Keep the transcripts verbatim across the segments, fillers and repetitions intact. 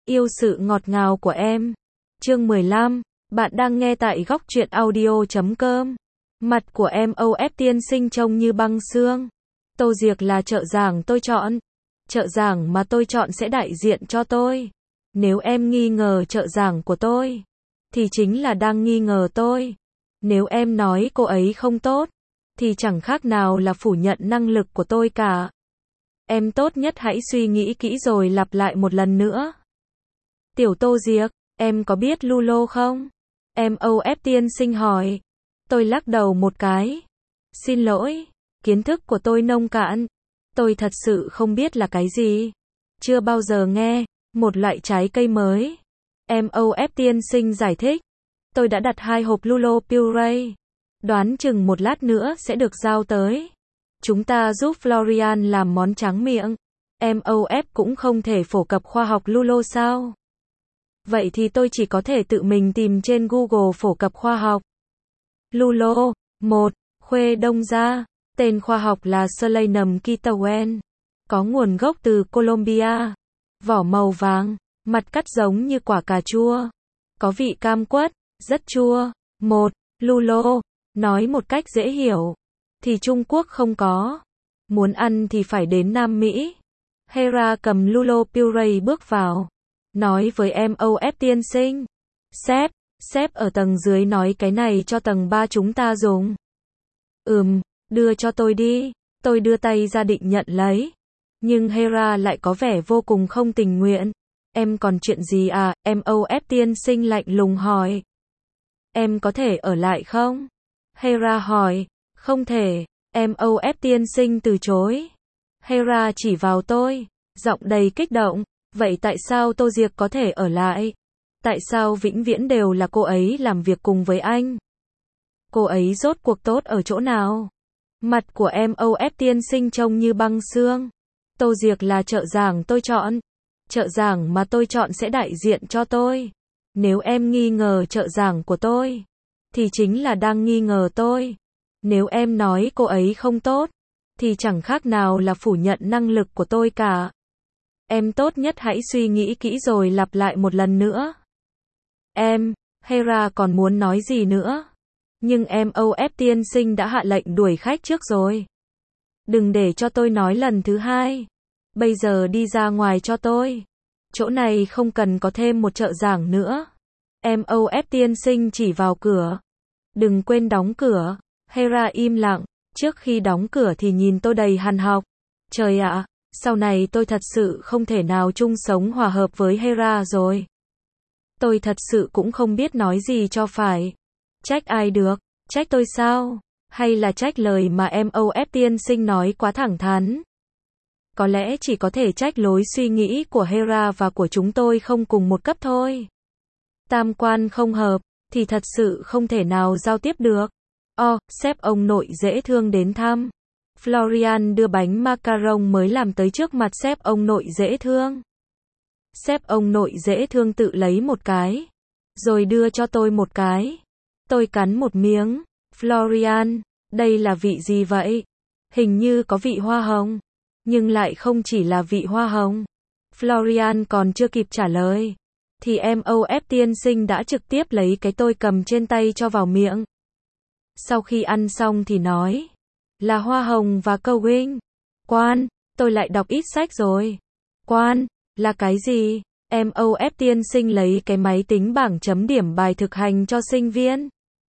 Yêu sự ngọt ngào của em. Chương mười lăm. Bạn đang nghe tại góc truyện audio chấm com. Mặt của em âu ép tiên sinh trông như băng xương. Tô Diệc là trợ giảng tôi chọn. Trợ giảng mà tôi chọn sẽ đại diện cho tôi. Nếu em nghi ngờ trợ giảng của tôi, thì chính là đang nghi ngờ tôi. Nếu em nói cô ấy không tốt, thì chẳng khác nào là phủ nhận năng lực của tôi cả. Em tốt nhất hãy suy nghĩ kỹ rồi lặp lại một lần nữa. Tiểu Tô Diệc, em có biết Lulo không? Em âu ép tiên sinh hỏi. Tôi lắc đầu một cái. Xin lỗi, kiến thức của tôi nông cạn. Tôi thật sự không biết là cái gì. Chưa bao giờ nghe một loại trái cây mới. Em âu ép tiên sinh giải thích. Tôi đã đặt hai hộp Lulo Puree. Đoán chừng một lát nữa sẽ được giao tới. Chúng ta giúp Florian làm món tráng miệng. Em âu ép cũng không thể phổ cập khoa học Lulo sao? Vậy thì tôi chỉ có thể tự mình tìm trên Google phổ cập khoa học. Lulo. một. Khuê đông gia. Tên khoa học là Solanum Kittawan. Có nguồn gốc từ Colombia. Vỏ màu vàng. Mặt cắt giống như quả cà chua. Có vị cam quất, rất chua. một. Lulo. Nói một cách dễ hiểu, thì Trung Quốc không có. Muốn ăn thì phải đến Nam Mỹ. Hera cầm Lulo Puree bước vào. Nói với em âu ép tiên sinh. Sếp, sếp ở tầng dưới nói cái này cho tầng ba chúng ta dùng. Ừm, đưa cho tôi đi. Tôi đưa tay ra định nhận lấy. Nhưng Hera lại có vẻ vô cùng không tình nguyện. Em còn chuyện gì à? Em âu ép tiên sinh lạnh lùng hỏi. Em có thể ở lại không? Hera hỏi. Không thể. Em âu ép tiên sinh từ chối. Hera chỉ vào tôi, giọng đầy kích động. Vậy tại sao Tô Diệc có thể ở lại? Tại sao vĩnh viễn đều là cô ấy làm việc cùng với anh? Cô ấy rốt cuộc tốt ở chỗ nào? Mặt của em âu ép tiên sinh trông như băng xương. Tô Diệc là trợ giảng tôi chọn. Trợ giảng mà tôi chọn sẽ đại diện cho tôi. Nếu em nghi ngờ trợ giảng của tôi, thì chính là đang nghi ngờ tôi. Nếu em nói cô ấy không tốt, thì chẳng khác nào là phủ nhận năng lực của tôi cả. Em tốt nhất hãy suy nghĩ kỹ rồi lặp lại một lần nữa. Em, Hera còn muốn nói gì nữa. Nhưng em âu ép tiên sinh đã hạ lệnh đuổi khách trước rồi. Đừng để cho tôi nói lần thứ hai. Bây giờ đi ra ngoài cho tôi. Chỗ này không cần có thêm một trợ giảng nữa. Em âu ép tiên sinh chỉ vào cửa. Đừng quên đóng cửa. Hera im lặng. Trước khi đóng cửa thì nhìn tôi đầy hằn học. Trời ạ, sau này tôi thật sự không thể nào chung sống hòa hợp với Hera rồi. Tôi thật sự cũng không biết nói gì cho phải. Trách ai được? Trách tôi sao? Hay là trách lời mà em âu ép tiên sinh nói quá thẳng thắn? Có lẽ chỉ có thể trách lối suy nghĩ của Hera và của chúng tôi không cùng một cấp thôi. Tam quan không hợp, thì thật sự không thể nào giao tiếp được. O, sếp ông nội dễ thương đến thăm. Florian đưa bánh macaron mới làm tới trước mặt sếp ông nội dễ thương. Sếp ông nội dễ thương tự lấy một cái, rồi đưa cho tôi một cái. Tôi cắn một miếng. Florian, đây là vị gì vậy? Hình như có vị hoa hồng, nhưng lại không chỉ là vị hoa hồng. Florian còn chưa kịp trả lời, thì em âu ép tiên sinh đã trực tiếp lấy cái tôi cầm trên tay cho vào miệng. Sau khi ăn xong thì nói, là hoa hồng và câu wing. Quan, tôi lại đọc ít sách rồi. Quan, là cái gì? Em âu ép tiên sinh lấy cái máy tính bảng chấm điểm bài thực hành cho sinh viên.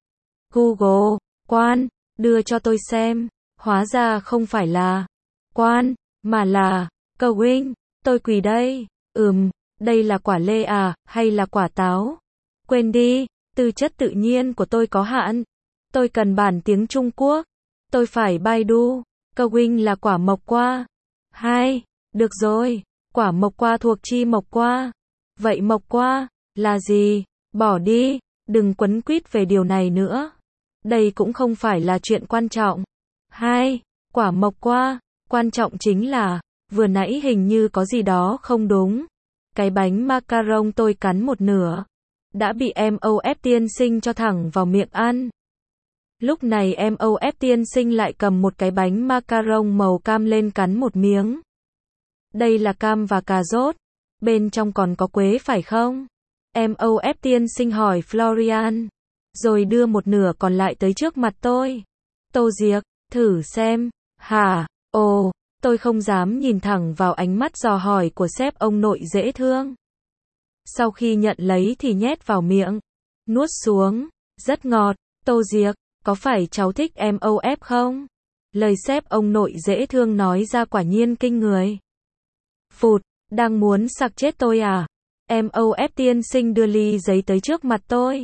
Google, quan, đưa cho tôi xem. Hóa ra không phải là quan, mà là câu wing. Tôi quỳ đây. Ừm, đây là quả lê à, hay là quả táo? Quên đi, tư chất tự nhiên của tôi có hạn. Tôi cần bản tiếng Trung Quốc. Tôi phải Baidu. Câu wing là quả mộc qua. Hai, được rồi, quả mộc qua thuộc chi mộc qua. Vậy mộc qua là gì? Bỏ đi, đừng quấn quýt về điều này nữa. Đây cũng không phải là chuyện quan trọng. Hai, quả mộc qua, quan trọng chính là, vừa nãy hình như có gì đó không đúng. Cái bánh macaron tôi cắn một nửa, đã bị em âu ép tiên sinh cho thẳng vào miệng ăn. Lúc này em âu ép tiên sinh lại cầm một cái bánh macaron màu cam lên cắn một miếng. Đây là cam và cà rốt. Bên trong còn có quế phải không? em ô ép tiên sinh hỏi Florian. Rồi đưa một nửa còn lại tới trước mặt tôi. Tô Diệc, thử xem. Hả? Ồ, tôi không dám nhìn thẳng vào ánh mắt dò hỏi của sếp ông nội dễ thương. Sau khi nhận lấy thì nhét vào miệng. Nuốt xuống. Rất ngọt. Tô Diệc, có phải cháu thích em ô ép không? Lời sếp ông nội dễ thương nói ra quả nhiên kinh người. Phụt, đang muốn sặc chết tôi à? em ô ép tiên sinh đưa ly giấy tới trước mặt tôi.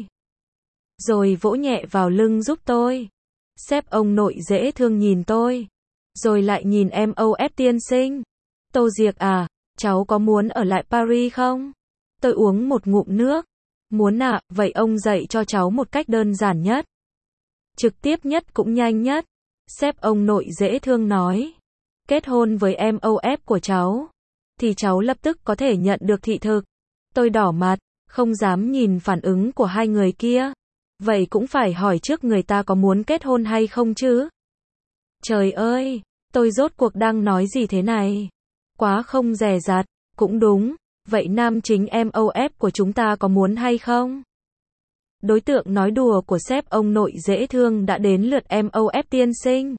Rồi vỗ nhẹ vào lưng giúp tôi. Sếp ông nội dễ thương nhìn tôi. Rồi lại nhìn em ô ép tiên sinh. Tô Diệc à, cháu có muốn ở lại Paris không? Tôi uống một ngụm nước. Muốn ạ, à, vậy ông dạy cho cháu một cách đơn giản nhất. Trực tiếp nhất cũng nhanh nhất. Sếp ông nội dễ thương nói. Kết hôn với em ô ép của cháu. Thì cháu lập tức có thể nhận được thị thực. Tôi đỏ mặt, không dám nhìn phản ứng của hai người kia. Vậy cũng phải hỏi trước người ta có muốn kết hôn hay không chứ? Trời ơi, tôi rốt cuộc đang nói gì thế này? Quá không dè dặt, cũng đúng. Vậy nam chính em ô ép của chúng ta có muốn hay không? Đối tượng nói đùa của sếp ông nội dễ thương đã đến lượt em ô ép tiên sinh.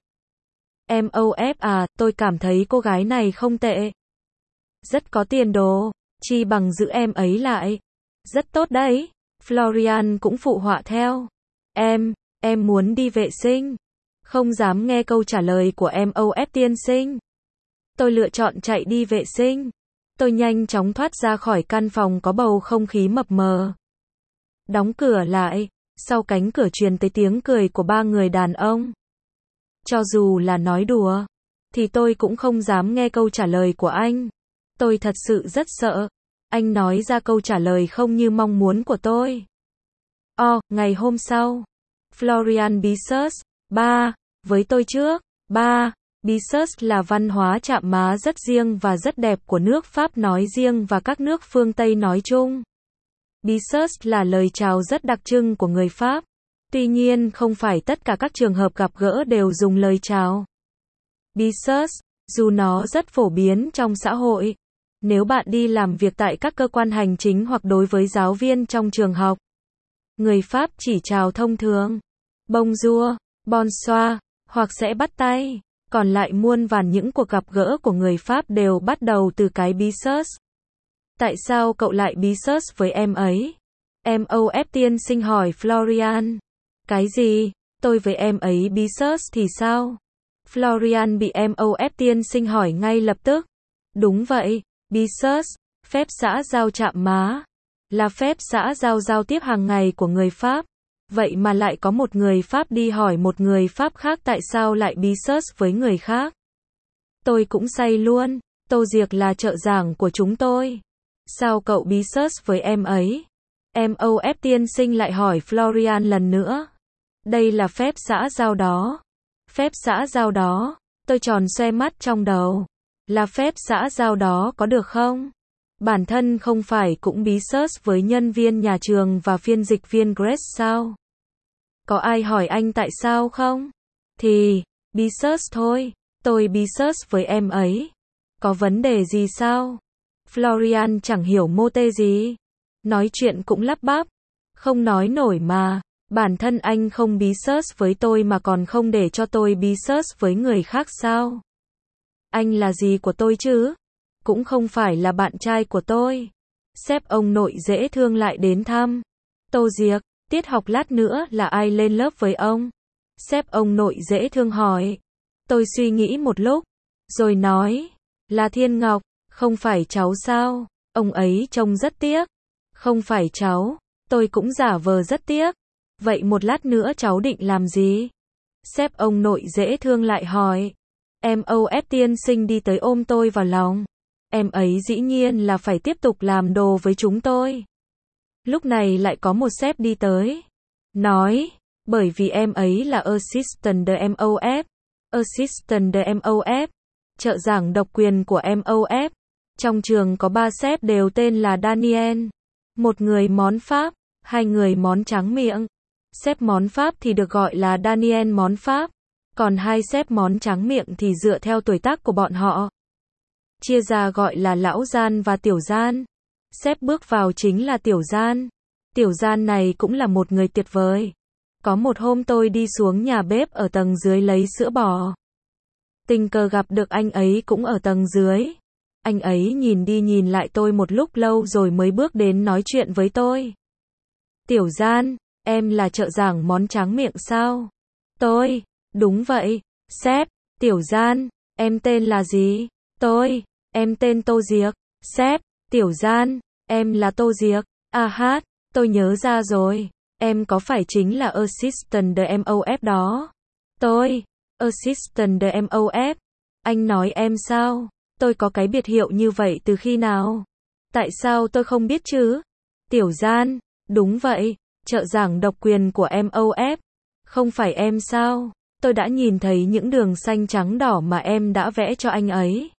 em ô ép à, tôi cảm thấy cô gái này không tệ. Rất có tiền đồ, chi bằng giữ em ấy lại. Rất tốt đấy. Florian cũng phụ họa theo. Em, em muốn đi vệ sinh. Không dám nghe câu trả lời của em ô ép tiên sinh. Tôi lựa chọn chạy đi vệ sinh. Tôi nhanh chóng thoát ra khỏi căn phòng có bầu không khí mập mờ. Đóng cửa lại, sau cánh cửa truyền tới tiếng cười của ba người đàn ông. Cho dù là nói đùa, thì tôi cũng không dám nghe câu trả lời của anh. Tôi thật sự rất sợ. Anh nói ra câu trả lời không như mong muốn của tôi. Oh, ngày hôm sau. Florian Bissus, ba, với tôi trước, ba. Bissus là văn hóa chạm má rất riêng và rất đẹp của nước Pháp nói riêng và các nước phương Tây nói chung. Bissus là lời chào rất đặc trưng của người Pháp. Tuy nhiên không phải tất cả các trường hợp gặp gỡ đều dùng lời chào. Bissus, dù nó rất phổ biến trong xã hội. Nếu bạn đi làm việc tại các cơ quan hành chính hoặc đối với giáo viên trong trường học, người Pháp chỉ chào thông thường. Bonjour, bonsoir, hoặc sẽ bắt tay. Còn lại muôn vàn những cuộc gặp gỡ của người Pháp đều bắt đầu từ cái Bissus. Tại sao cậu lại Bissus với em ấy? em ô ép tiên sinh hỏi Florian. Cái gì? Tôi với em ấy Bissus thì sao? Florian bị em ô ép tiên sinh hỏi ngay lập tức. Đúng vậy, Bissus, phép xã giao chạm má, là phép xã giao giao tiếp hàng ngày của người Pháp. Vậy mà lại có một người Pháp đi hỏi một người Pháp khác tại sao lại Bissus với người khác. Tôi cũng say luôn. Tô Diệc là trợ giảng của chúng tôi. Sao cậu Bissus với em ấy? em ô ép tiên sinh lại hỏi Florian lần nữa. Đây là phép xã giao đó. Phép xã giao đó. Tôi tròn xoe mắt trong đầu. Là phép xã giao đó có được không? Bản thân không phải cũng Bissus với nhân viên nhà trường và phiên dịch viên Grace sao? Có ai hỏi anh tại sao không? Thì, Bissus thôi. Tôi Bissus với em ấy. Có vấn đề gì sao? Florian chẳng hiểu mô tê gì. Nói chuyện cũng lắp bắp. Không nói nổi mà. Bản thân anh không Bissus với tôi mà còn không để cho tôi Bissus với người khác sao? Anh là gì của tôi chứ? Cũng không phải là bạn trai của tôi. Sếp ông nội dễ thương lại đến thăm. Tô Diệc, tiết học lát nữa là ai lên lớp với ông? Sếp ông nội dễ thương hỏi. Tôi suy nghĩ một lúc, rồi nói, là Thiên Ngọc, không phải cháu sao? Ông ấy trông rất tiếc. Không phải cháu, tôi cũng giả vờ rất tiếc. Vậy một lát nữa cháu định làm gì? Sếp ông nội dễ thương lại hỏi. em ô ép tiên sinh đi tới ôm tôi vào lòng. Em ấy dĩ nhiên là phải tiếp tục làm đồ với chúng tôi. Lúc này lại có một sếp đi tới. Nói, bởi vì em ấy là assistant de em ô ép. Assistant de em ô ép. Trợ giảng độc quyền của em ô ép. Trong trường có ba sếp đều tên là Daniel. Một người món Pháp, hai người món tráng miệng. Sếp món Pháp thì được gọi là Daniel món Pháp. Còn hai sếp món tráng miệng thì dựa theo tuổi tác của bọn họ. chia ra gọi là lão gian và tiểu gian. Sếp bước vào chính là tiểu gian. Tiểu gian này cũng là một người tuyệt vời. Có một hôm tôi đi xuống nhà bếp ở tầng dưới lấy sữa bò. Tình cờ gặp được anh ấy cũng ở tầng dưới. Anh ấy nhìn đi nhìn lại tôi một lúc lâu rồi mới bước đến nói chuyện với tôi. Tiểu gian, em là trợ giảng món tráng miệng sao? Tôi, đúng vậy, sếp. Tiểu gian, em tên là gì? Tôi, em tên Tô Diệc. Sếp, tiểu gian, em là Tô Diệc. À hát, tôi nhớ ra rồi. Em có phải chính là assistant the em o ép đó? Tôi, assistant the em o ép. Anh nói em sao? Tôi có cái biệt hiệu như vậy từ khi nào? Tại sao tôi không biết chứ? Tiểu gian, đúng vậy, trợ giảng độc quyền của em o ép. Không phải em sao? Tôi đã nhìn thấy những đường xanh trắng đỏ mà em đã vẽ cho anh ấy.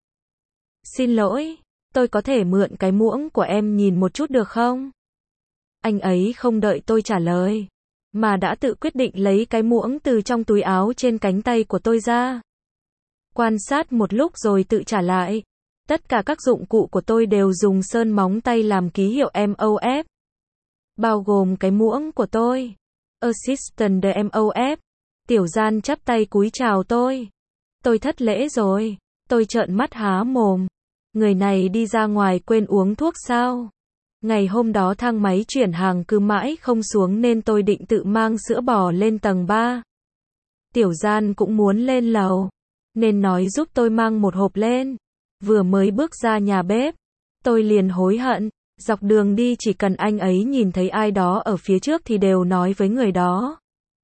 Xin lỗi, tôi có thể mượn cái muỗng của em nhìn một chút được không? Anh ấy không đợi tôi trả lời, mà đã tự quyết định lấy cái muỗng từ trong túi áo trên cánh tay của tôi ra. Quan sát một lúc rồi tự trả lại. Tất cả các dụng cụ của tôi đều dùng sơn móng tay làm ký hiệu em o ép. Bao gồm cái muỗng của tôi. Assistant the em o ép. Tiểu gian chắp tay cúi chào tôi. Tôi thất lễ rồi. Tôi trợn mắt há mồm. Người này đi ra ngoài quên uống thuốc sao? Ngày hôm đó thang máy chuyển hàng cứ mãi không xuống nên tôi định tự mang sữa bò lên tầng ba. Tiểu gian cũng muốn lên lầu, nên nói giúp tôi mang một hộp lên. Vừa mới bước ra nhà bếp, tôi liền hối hận. Dọc đường đi chỉ cần anh ấy nhìn thấy ai đó ở phía trước thì đều nói với người đó.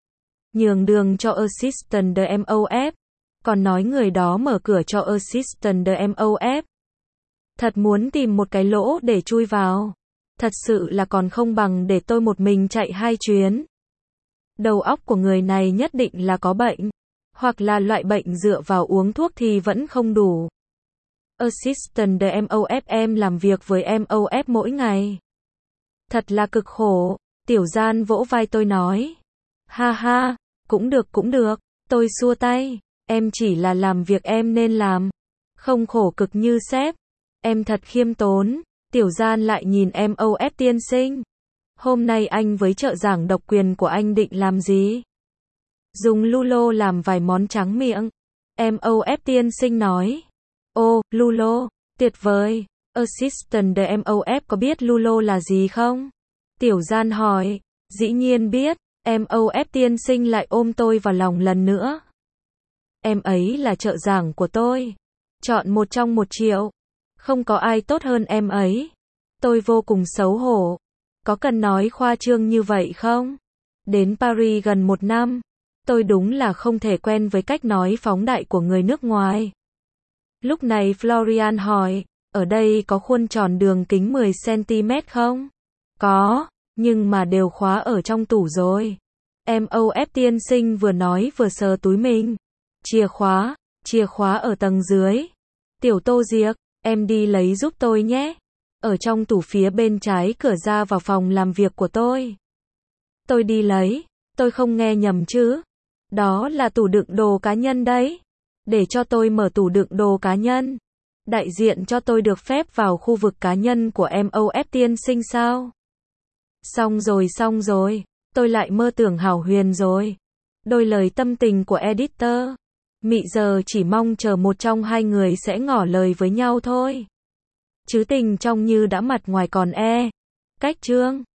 Nhường đường cho assistant the em o ép. Còn nói người đó mở cửa cho assistant the em o ép. Thật muốn tìm một cái lỗ để chui vào. Thật sự là còn không bằng để tôi một mình chạy hai chuyến. Đầu óc của người này nhất định là có bệnh. Hoặc là loại bệnh dựa vào uống thuốc thì vẫn không đủ. Assistant the em o ép, em làm việc với em o ép mỗi ngày. Thật là cực khổ. Tiểu gian vỗ vai tôi nói. Ha ha, cũng được cũng được. Tôi xua tay. Em chỉ là làm việc em nên làm. Không khổ cực như sếp. Em thật khiêm tốn. Tiểu gian lại nhìn em o ép tiên sinh. Hôm nay anh với trợ giảng độc quyền của anh định làm gì? Dùng lulo làm vài món tráng miệng. em o ép tiên sinh nói. Ô, lulo, tuyệt vời. Assistant the em o ép có biết lulo là gì không? Tiểu gian hỏi. Dĩ nhiên biết. em o ép tiên sinh lại ôm tôi vào lòng lần nữa. Em ấy là trợ giảng của tôi. Chọn một trong một triệu. Không có ai tốt hơn em ấy. Tôi vô cùng xấu hổ. Có cần nói khoa trương như vậy không? Đến Paris gần một năm. Tôi đúng là không thể quen với cách nói phóng đại của người nước ngoài. Lúc này Florian hỏi, ở đây có khuôn tròn đường kính mười xăng-ti-mét không? Có, nhưng mà đều khóa ở trong tủ rồi. em o ép tiên sinh vừa nói vừa sờ túi mình. Chìa khóa, chìa khóa ở tầng dưới. Tiểu Tô Diệc, em đi lấy giúp tôi nhé. Ở trong tủ phía bên trái cửa ra vào phòng làm việc của tôi. Tôi đi lấy, tôi không nghe nhầm chứ. Đó là tủ đựng đồ cá nhân đấy. Để cho tôi mở tủ đựng đồ cá nhân. Đại diện cho tôi được phép vào khu vực cá nhân của em o ép tiên sinh sao? Xong rồi xong rồi, tôi lại mơ tưởng hão huyền rồi. Đôi lời tâm tình của editor. Mị giờ chỉ mong chờ một trong hai người sẽ ngỏ lời với nhau thôi. Chứ tình trong như đã mặt ngoài còn e. Cách chương